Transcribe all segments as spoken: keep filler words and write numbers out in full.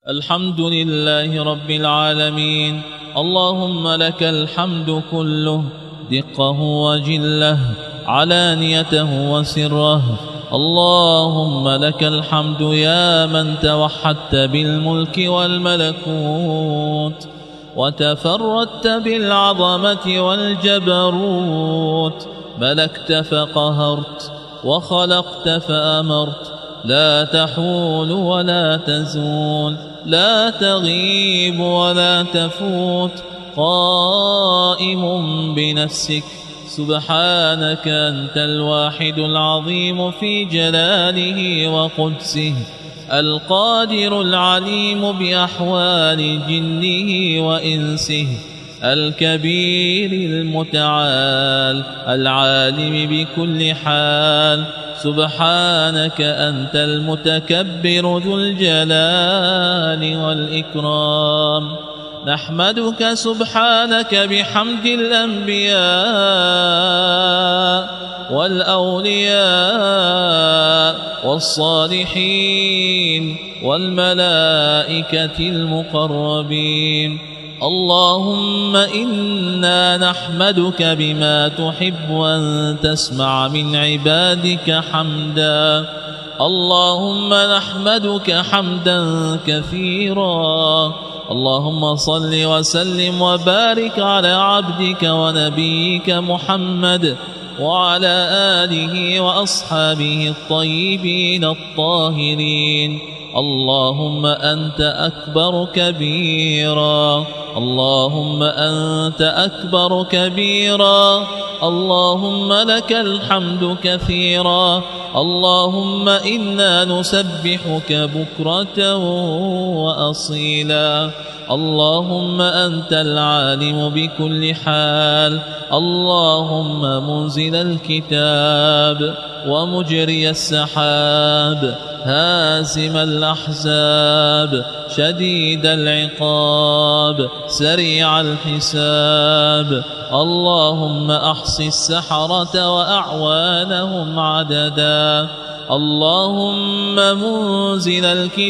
الحمد لله رب العالمين. اللهم لك الحمد كله، دقه وجله، علانيته وسره. اللهم لك الحمد يا من توحدت بالملك والملكوت، وتفردت بالعظمة والجبروت، ملكت فقهرت، وخلقت فأمرت، لا تحول ولا تزول، لا تغيب ولا تفوت، قائم بنفسك. سبحانك أنت الواحد العظيم في جلاله وقدسه، القادر العليم بأحوال جنه وإنسه، الكبير المتعال العالم بكل حال. سبحانك أنت المتكبر ذو الجلال والإكرام. نحمدك سبحانك بحمد الأنبياء والأولياء والصالحين والملائكة المقربين. اللهم إنا نحمدك بما تحب أن تسمع من عبادك حمدا. اللهم نحمدك حمدا كثيرا. اللهم صل وسلم وبارك على عبدك ونبيك محمد وعلى آله وأصحابه الطيبين الطاهرين. اللهم أنت أكبر كبيرا، اللهم أنت أكبر كبيرا، اللهم لك الحمد كثيرا. اللهم إنا نسبحك بكرة وأصيلا. اللهم أنت العالم بكل حال. اللهم منزل الكتاب ومجري السحاب، هازم الأحزاب، شديد العقاب، سريع الحساب. اللهم أحص السحرة وأعوانهم عددا. اللهم منزل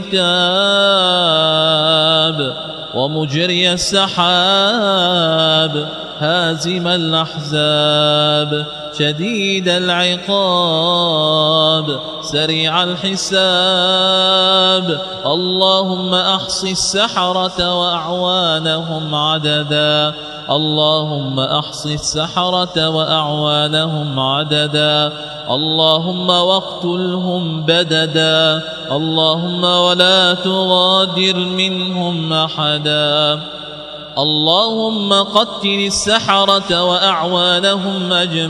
الكتاب ومجري السحاب، هازم الأحزاب، شديد العقاب، سريع الحساب. اللهم أحص السحرة وأعوانهم عددا. اللهم أحص السحرة وأعوانهم عددا. اللهم واقتلهم بددا. اللهم ولا تغادر منهم أحدا. اللهم قتل السحرة وأعوانهم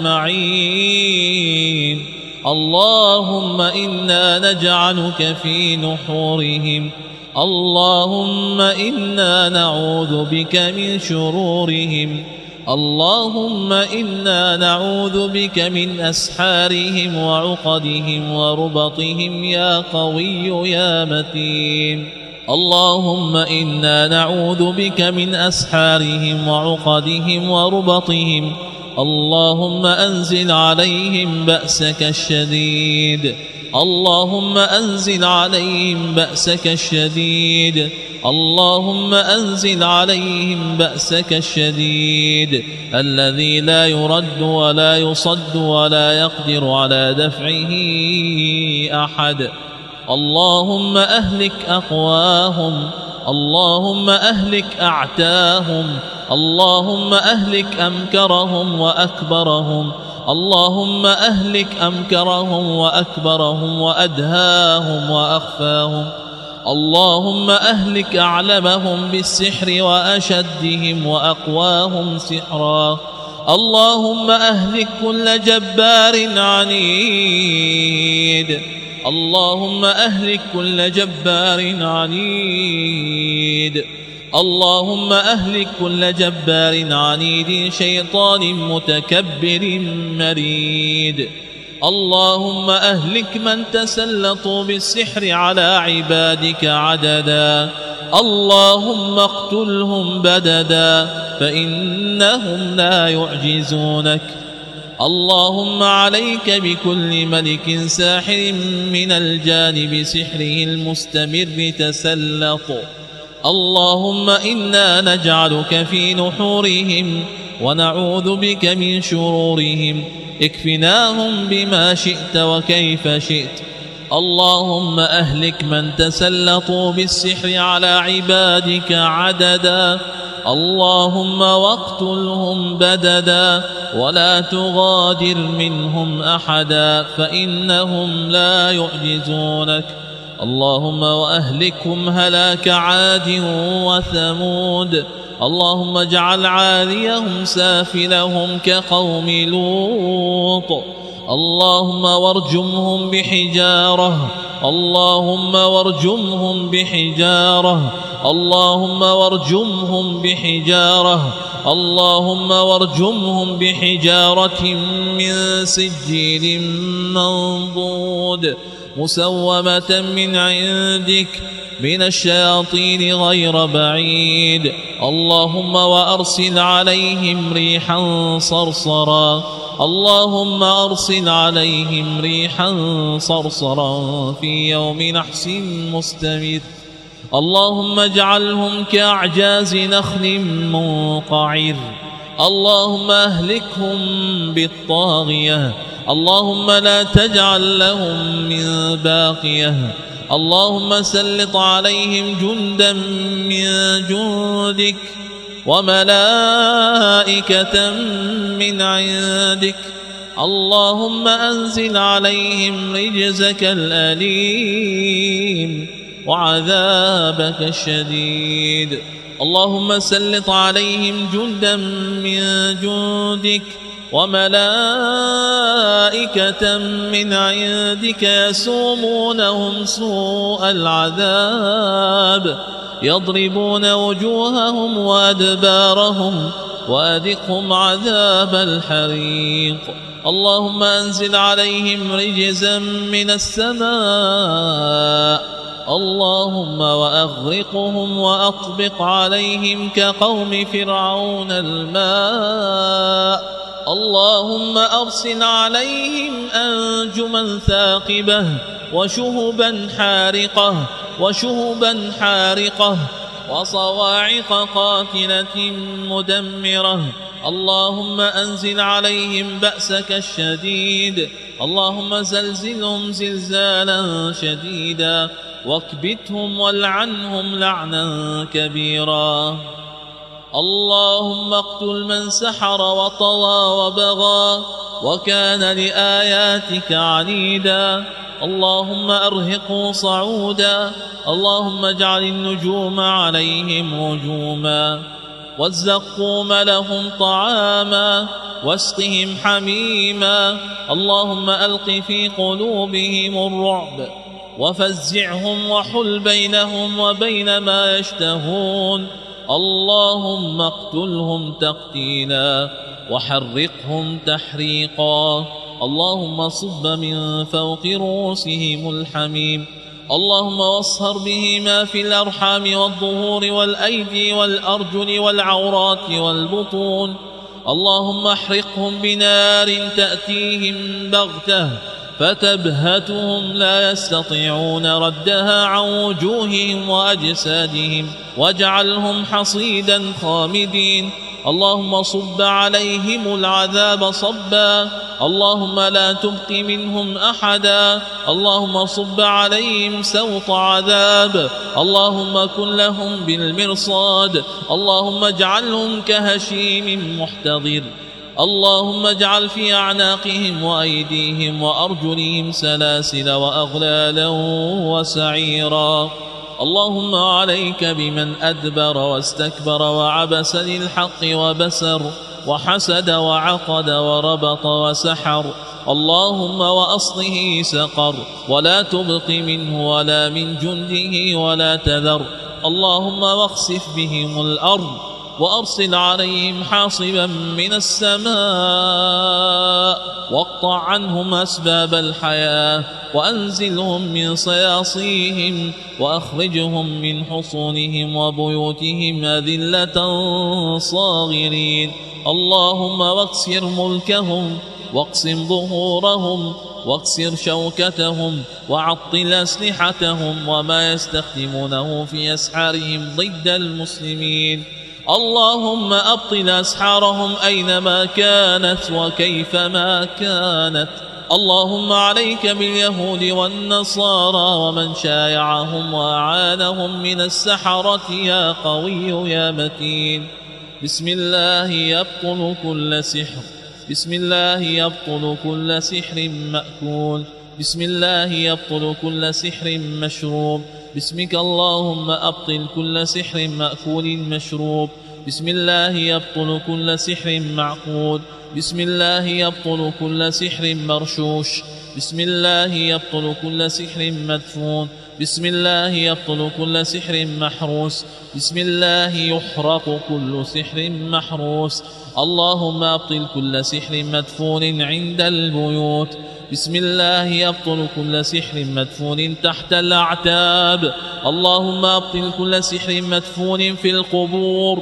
أجمعين. اللهم إنا نجعلك في نحورهم. اللهم إنا نعوذ بك من شرورهم. اللهم إنا نعوذ بك من أسحارهم وعقدهم وربطهم يا قوي يا متين. اللهم إنا نعوذ بك من أسحارهم وعقدهم وربطهم. اللهم أنزل عليهم بأسك الشديد. اللهم أنزل عليهم بأسك الشديد. اللهم أنزل عليهم بأسك الشديد الذي لا يرد ولا يصد ولا يقدر على دفعه أحد. اللهم أهلك أقواهم. اللهم أهلك أعتاهم. اللهم أهلك أمكرهم وأكبرهم. اللهم أهلك أمكرهم وأكبرهم وأدهاهم وأخفاهم. اللهم أهلك أعلمهم بالسحر وأشدهم وأقواهم سحرا. اللهم أهلك كل جبار عنيد. اللهم أهلك كل جبار عنيد. اللهم أهلك كل جبار عنيد شيطان متكبر مريد. اللهم أهلك من تسلطوا بالسحر على عبادك عددا. اللهم اقتلهم بددا فإنهم لا يعجزونك. اللهم عليك بكل ملك ساحر من الجان بسحره المستمر تسلط. اللهم إنا نجعلك في نحورهم ونعوذ بك من شرورهم، اكفناهم بما شئت وكيف شئت. اللهم أهلك من تسلطوا بالسحر على عبادك عددا، اللهم واقتلهم بددا، ولا تغادر منهم أحدا فإنهم لا يعجزونك. اللهم وأهلكهم هلاك عاد وثمود. اللهم اجعل عاليهم سافلهم كقوم لوط. اللهم وارجمهم بحجارة، اللهم وارجمهم بحجارة، اللهم وارجمهم بحجارة، اللهم وارجمهم بحجارة من سجيل منضود مسومة من عندك من الشياطين غير بعيد. اللهم وأرسل عليهم ريحا صرصرا، اللهم أرسل عليهم ريحا صرصرا في يوم نحس مستمر. اللهم اجعلهم كأعجاز نخل منقعر. اللهم أهلكهم بالطاغية، اللهم لا تجعل لهم من باقية. اللهم سلط عليهم جندا من جندك وملائكة من عندك. اللهم أنزل عليهم رجزك الأليم وعذابك الشديد. اللهم سلط عليهم جندا من جندك وملائكة من عندك يسومونهم سوء العذاب، يضربون وجوههم وأدبارهم وأذقهم عذاب الحريق. اللهم أنزل عليهم رجزا من السماء. اللهم وأغرقهم وأطبق عليهم كقوم فرعون الماء. اللهم أرسل عليهم أنجما ثاقبة وشهبا حارقة وشهبا حارقة وصواعق قاتلة مدمرة. اللهم أنزل عليهم بأسك الشديد. اللهم زلزلهم زلزالا شديدا واكبتهم والعنهم لعنا كبيرا. اللهم اقتل من سحر وطغى وبغى وكان لآياتك عنيدا. اللهم أرهقه صعودا. اللهم اجعل النجوم عليهم رجوما والزقوم لهم طعاما واسقهم حميما. اللهم ألق في قلوبهم الرعب وفزعهم وحل بينهم وبين ما يشتهون. اللهم اقتلهم تقتيلا وحرقهم تحريقا. اللهم صب من فوق رؤوسهم الحميم. اللهم واصهر به ما في الأرحام والظهور والأيدي والأرجل والعورات والبطون. اللهم احرقهم بنار تأتيهم بغتة فتبهتهم لا يستطيعون ردها عن وجوههم وأجسادهم واجعلهم حصيدا خامدين. اللهم صب عليهم العذاب صبا. اللهم لا تبق منهم أحدا. اللهم صب عليهم سوط عذاب. اللهم كن لهم بالمرصاد. اللهم اجعلهم كهشيم محتضر. اللهم اجعل في أعناقهم وأيديهم وأرجلهم سلاسل وأغلالا وسعيرا. اللهم عليك بمن أدبر واستكبر وعبس للحق وبسر وحسد وعقد وربط وسحر. اللهم وأصله سقر ولا تبق منه ولا من جنده ولا تذر. اللهم واخسف بهم الأرض وأرسل عليهم حاصبا من السماء واقطع عنهم أسباب الحياة وأنزلهم من صياصيهم وأخرجهم من حصونهم وبيوتهم أذلة صاغرين. اللهم واكسر ملكهم واقسم ظهورهم واكسر شوكتهم وعطل أسلحتهم وما يستخدمونه في أسحارهم ضد المسلمين. اللهم أبطل أسحارهم أينما كانت وكيفما كانت. اللهم عليك باليهود والنصارى ومن شايعهم وأعانهم من السحرة يا قوي يا متين. بسم الله يبطل كل سحر، بسم الله يبطل كل سحر مأكول، بسم الله يبطل كل سحر مشروب. بسمك اللهم أبطل كل سحر مأكول مشروب. بسم الله يبطل كل سحر معقود. بسم الله يبطل كل سحر مرشوش. بسم الله يبطل كل سحر مدفون. بسم الله يبطل كل سحر محروس. بسم الله يحرق كل سحر محروس. اللهم أبطل كل سحر مدفون عند البيوت. بسم الله يبطل كل سحر مدفون تحت الأعتاب. اللهم أبطل كل سحر مدفون في القبور.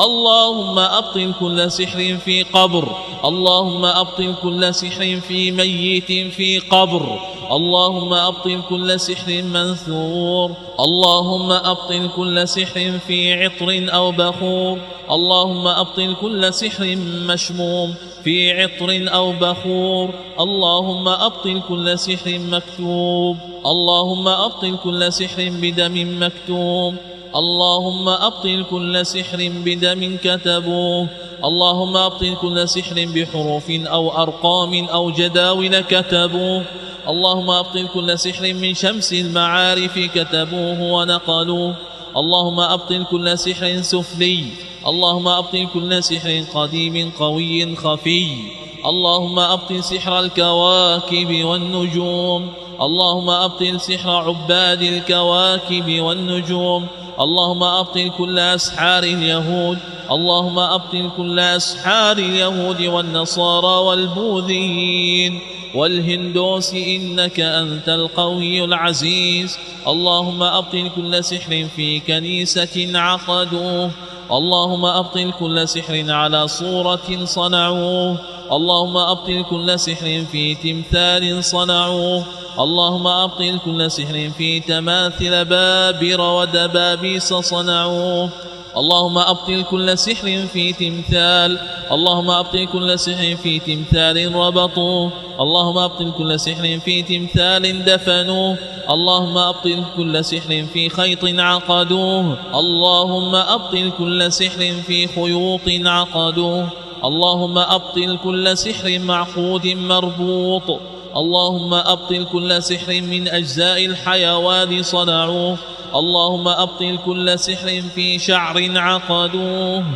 اللهم أبطل كل سحر في قبر. اللهم أبطل كل سحر في ميت في قبر. اللهم أبطل كل سحر منثور. اللهم أبطل كل سحر في عطر أو بخور. اللهم أبطل كل سحر مشموم في عطر أو بخور. اللهم أبطل كل سحر مكتوب. اللهم أبطل كل سحر بدم مكتوب. اللهم أبطل كل سحر بدم كتبوه. اللهم أبطل كل سحر بحروف أو أرقام أو جداول كتبوه. اللهم أبطل كل سحر من شمس المعارف كتبوه ونقلوه. اللهم أبطل كل سحر سفلي. اللهم أبطل كل سحر قديم قوي خفي. اللهم أبطل سحر الكواكب والنجوم. اللهم أبطل سحر عباد الكواكب والنجوم. اللهم أبطل كل أسحار اليهود. اللهم أبطل كل أسحار اليهود والنصارى والبوذيين والهندوس إنك أنت القوي العزيز. اللهم أبطل كل سحر في كنيسة عقدوه. اللهم أبطل كل سحر على صورة صنعوه. اللهم أبطل كل سحر في تمثال صنعوه. اللهم أبطل كل سحر في تماثل بابر ودبابيس صنعوه. اللهم أبطل كل سحر في تمثال. اللهم أبطل كل سحر في تمثال ربطوه. اللهم أبطل كل سحر في تمثال دفنوه. اللهم أبطل كل سحر في خيط عقدوه. اللهم أبطل كل سحر في خيوط عقدوه. اللهم أبطل كل سحر معقود مربوط. اللهم أبطل كل سحر من أجزاء الحيوان صنعوه. اللهم أبطل كل سحر في شعر عقدوه.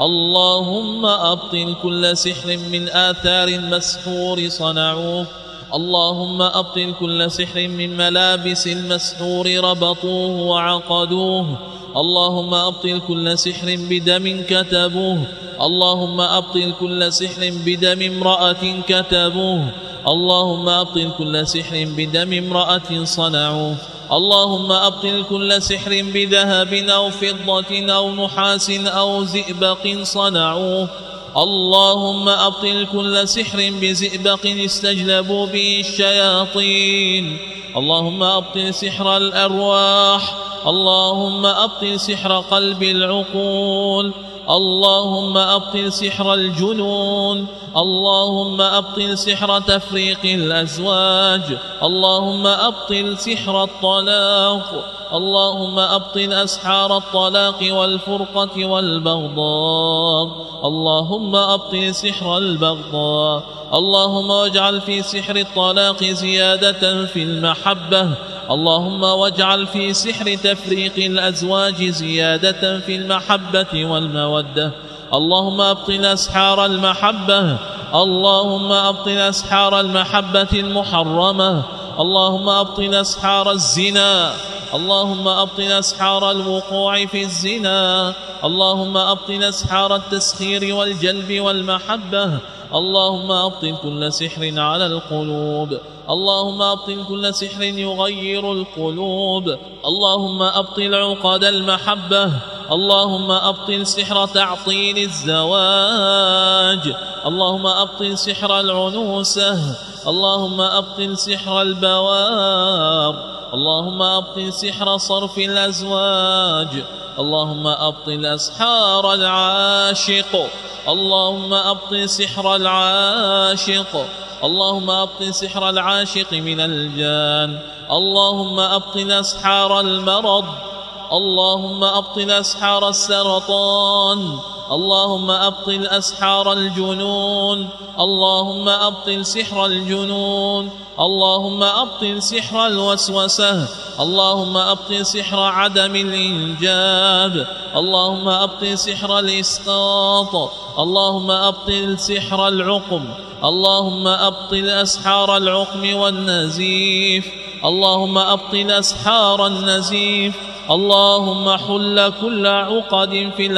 اللهم أبطل كل سحر من آثار المسحور صنعوه. اللهم أبطل كل سحر من ملابس المسحور ربطوه وعقدوه. اللهم أبطل كل سحر بدم كتبوه. اللهم أبطل كل سحر بدم امرأة كتبوه. اللهم أبطل كل سحر بدم امرأة صنعوه. اللهم أبطل كل سحر بذهب أو فضة أو نحاس أو زئبق صنعوه. اللهم أبطل كل سحر بزئبق استجلبوا به الشياطين. اللهم أبطل سحر الأرواح. اللهم أبطل سحر قلب العقول. اللهم أبطل سحر الجنون. اللهم أبطل سحر تفريق الأزواج. اللهم أبطل سحر الطلاق. اللهم أبطل أسحار الطلاق والفرقة والبغضاء. اللهم أبطل سحر البغضاء. اللهم واجعل في سحر الطلاق زيادة في المحبة. اللهم واجعل في سحر تفريق الأزواج زيادة في المحبة والمودة. اللهم أبطل أسحار المحبة. اللهم أبطل أسحار المحبة المحرمة. اللهم أبطل أسحار الزنا. اللهم أبطل أسحار الوقوع في الزنا. اللهم أبطل أسحار التسخير والجلب والمحبة. اللهم أبطل كل سحر على القلوب. اللهم أبطل كل سحر يغير القلوب. اللهم أبطل عقد المحبة. اللهم أبطل سحر تعطيل الزواج، اللهم أبطل سحر العنوسة، اللهم أبطل سحر البوار، اللهم أبطل سحر صرف الأزواج، اللهم أبطل أسحار العاشق، اللهم أبطل سحر العاشق، اللهم أبطل سحر العاشق من الجان، اللهم أبطل أسحار المرض، اللهم أبطل أسحار السرطان، اللهم أبطل أسحار الجنون، اللهم أبطل سحر الجنون، اللهم أبطل سحر الوسوسة، اللهم أبطل سحر عدم الإنجاب، اللهم أبطل سحر الإسقاط، اللهم أبطل سحر العقم، اللهم أبطل أسحار العقم والنزيف، اللهم أبطل أسحار النزيف، اللهم حل كل عقد في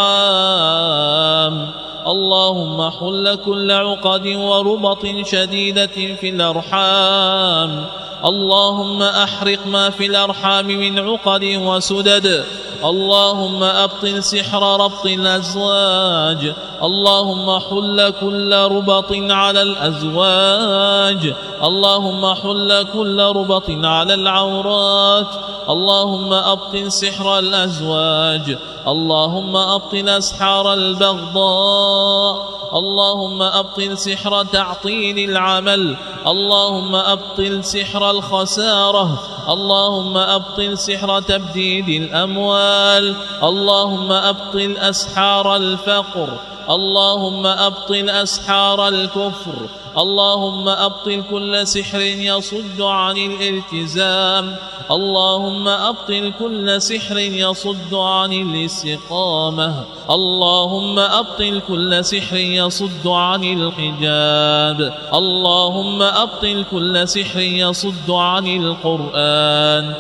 الأرحام، اللهم حل كل عقد وربط شديدة في الأرحام، اللهم أحرق ما في الأرحام من عقد وسدد، اللهم أبطل سحر ربط الأزواج، اللهم حل كل ربط على الأزواج، اللهم حل كل ربط على العورات، اللهم أبطل سحر الأزواج، اللهم أبطل أسحار البغضاء، اللهم أبطل سحر تعطيل العمل، اللهم أبطل سحر الخسارة، اللهم أبطل سحر تبديد الأموال، اللهم أبطل أسحار الفقر، اللهم أبطل أسحار الكفر، اللهم أبطل كل سحر يصد عن الالتزام، اللهم أبطل كل سحر يصد عن الاستقامة، اللهم أبطل كل سحر يصد عن الحجاب، اللهم أبطل كل سحر يصد عن القرآن،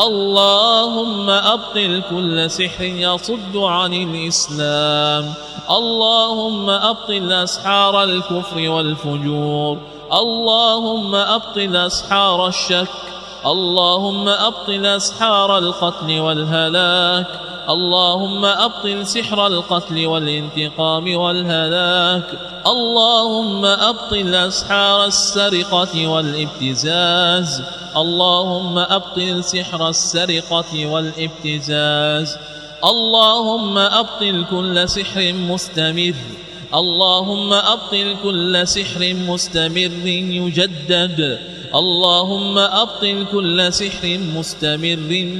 اللهم أبطل كل سحر يصد عن الإسلام، اللهم أبطل أسحار الكفر والفجور، اللهم أبطل أسحار الشك، اللهم أبطل أسحار القتل والهلاك، اللهم أبطل سحر القتل والانتقام والهلاك، اللهم أبطل أسحار السرقة والابتزاز، اللهم أبطل سحر السرقة والابتزاز، اللهم أبطل كل سحر مستمر، اللهم أبطل كل سحر مستمر يجدد، اللهم أبطل كل سحر مستمر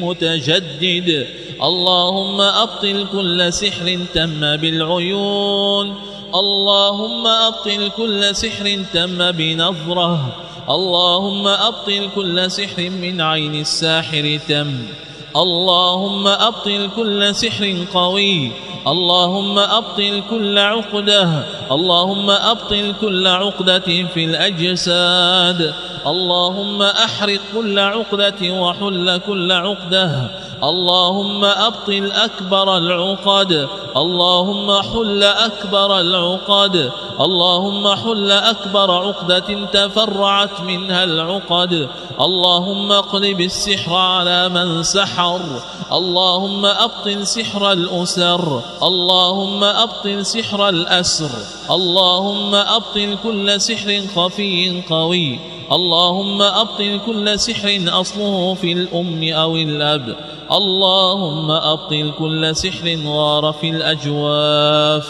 متجدد، اللهم أبطل كل سحر تم بالعيون، اللهم أبطل كل سحر تم بنظرة، اللهم أبطل كل سحر من عين الساحر تم، اللهم أبطل كل سحر قوي، اللهم أبطل كل عقدة، اللهم أبطل كل عقدة في الأجساد، اللهم أحرق كل عقدة وحل كل عقدة، اللهم أبطل أكبر العقد، اللهم حل أكبر العقد، اللهم حل أكبر عقدة تفرعت منها العقد، اللهم اقلب السحر على من سحر، اللهم أبطل سحر الأسر، اللهم أبطل سحر الأسر، اللهم أبطل كل سحر خفي قوي، اللهم أبطل كل سحر أصله في الأم أو الأب، اللهم أبطل كل سحر غار في الأجواف،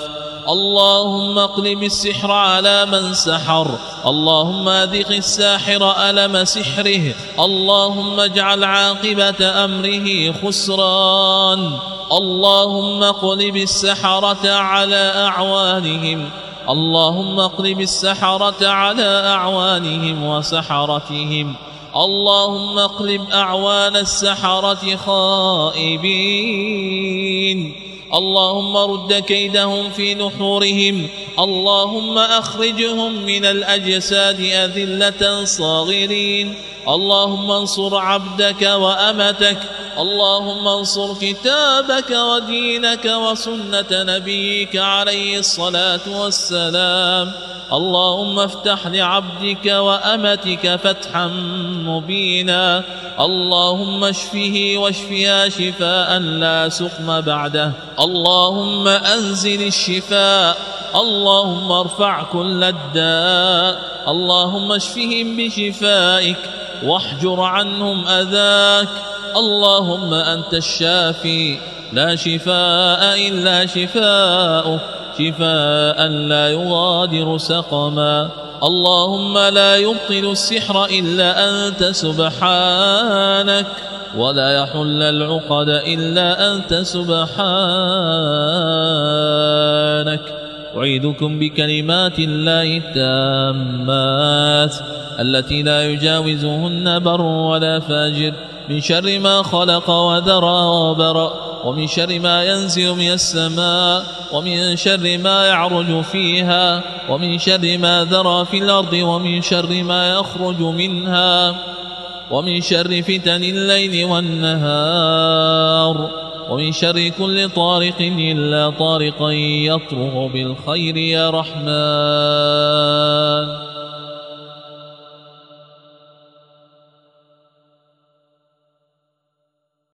اللهم اقلب السحر على من سحر، اللهم أذق الساحر ألم سحره، اللهم اجعل عاقبة أمره خسران، اللهم اقلب السحرة على أعوانهم، اللهم اقلب السحرة على أعوانهم وسحرتهم، اللهم اقلب أعوان السحرة خائبين، اللهم رد كيدهم في نحورهم، اللهم أخرجهم من الأجساد أذلة صاغرين، اللهم انصر عبدك وأمتك، اللهم انصر كتابك ودينك وسنة نبيك عليه الصلاة والسلام، اللهم افتح لعبدك وأمتك فتحا مبينا. اللهم اشفه واشفيا شفاء لا سقم بعده. اللهم أنزل الشفاء. اللهم ارفع كل الداء. اللهم اشفهم بشفائك واحجر عنهم أذاك. اللهم أنت الشافي لا شفاء إلا شفاؤك، شفاء لا يغادر سقما. اللهم لا يبطل السحر إلا أنت سبحانك، ولا يحل العقد إلا أنت سبحانك. أعيذكم بكلمات الله التامات التي لا يجاوزهن بر ولا فاجر، من شر ما خلق وذرى وبرأ، ومن شر ما ينزل من السماء، ومن شر ما يعرج فيها، ومن شر ما ذرى في الأرض، ومن شر ما يخرج منها، ومن شر فتن الليل والنهار، ومن شر كل طارق إلا طارقا يطرق بالخير يا رحمن.